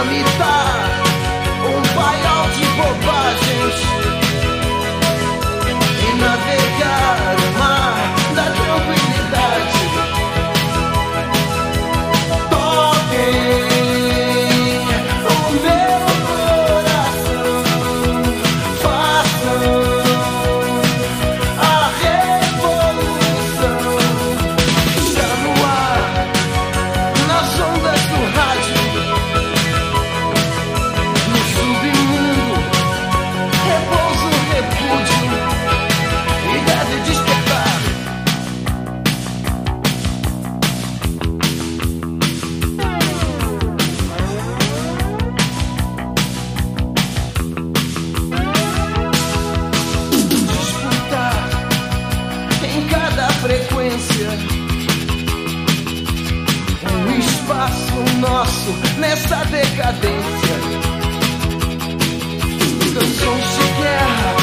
dinamitar um paiol de bobagens e navegar o mar da tranquilidade. Toquem o meu coração, façam a revolução. Está no ar, nas ondas do rádio, no submundo repousa o repúdio e deve despertar. Disputar em cada frequência o espaço nosso nessa decadência. Canções de guerra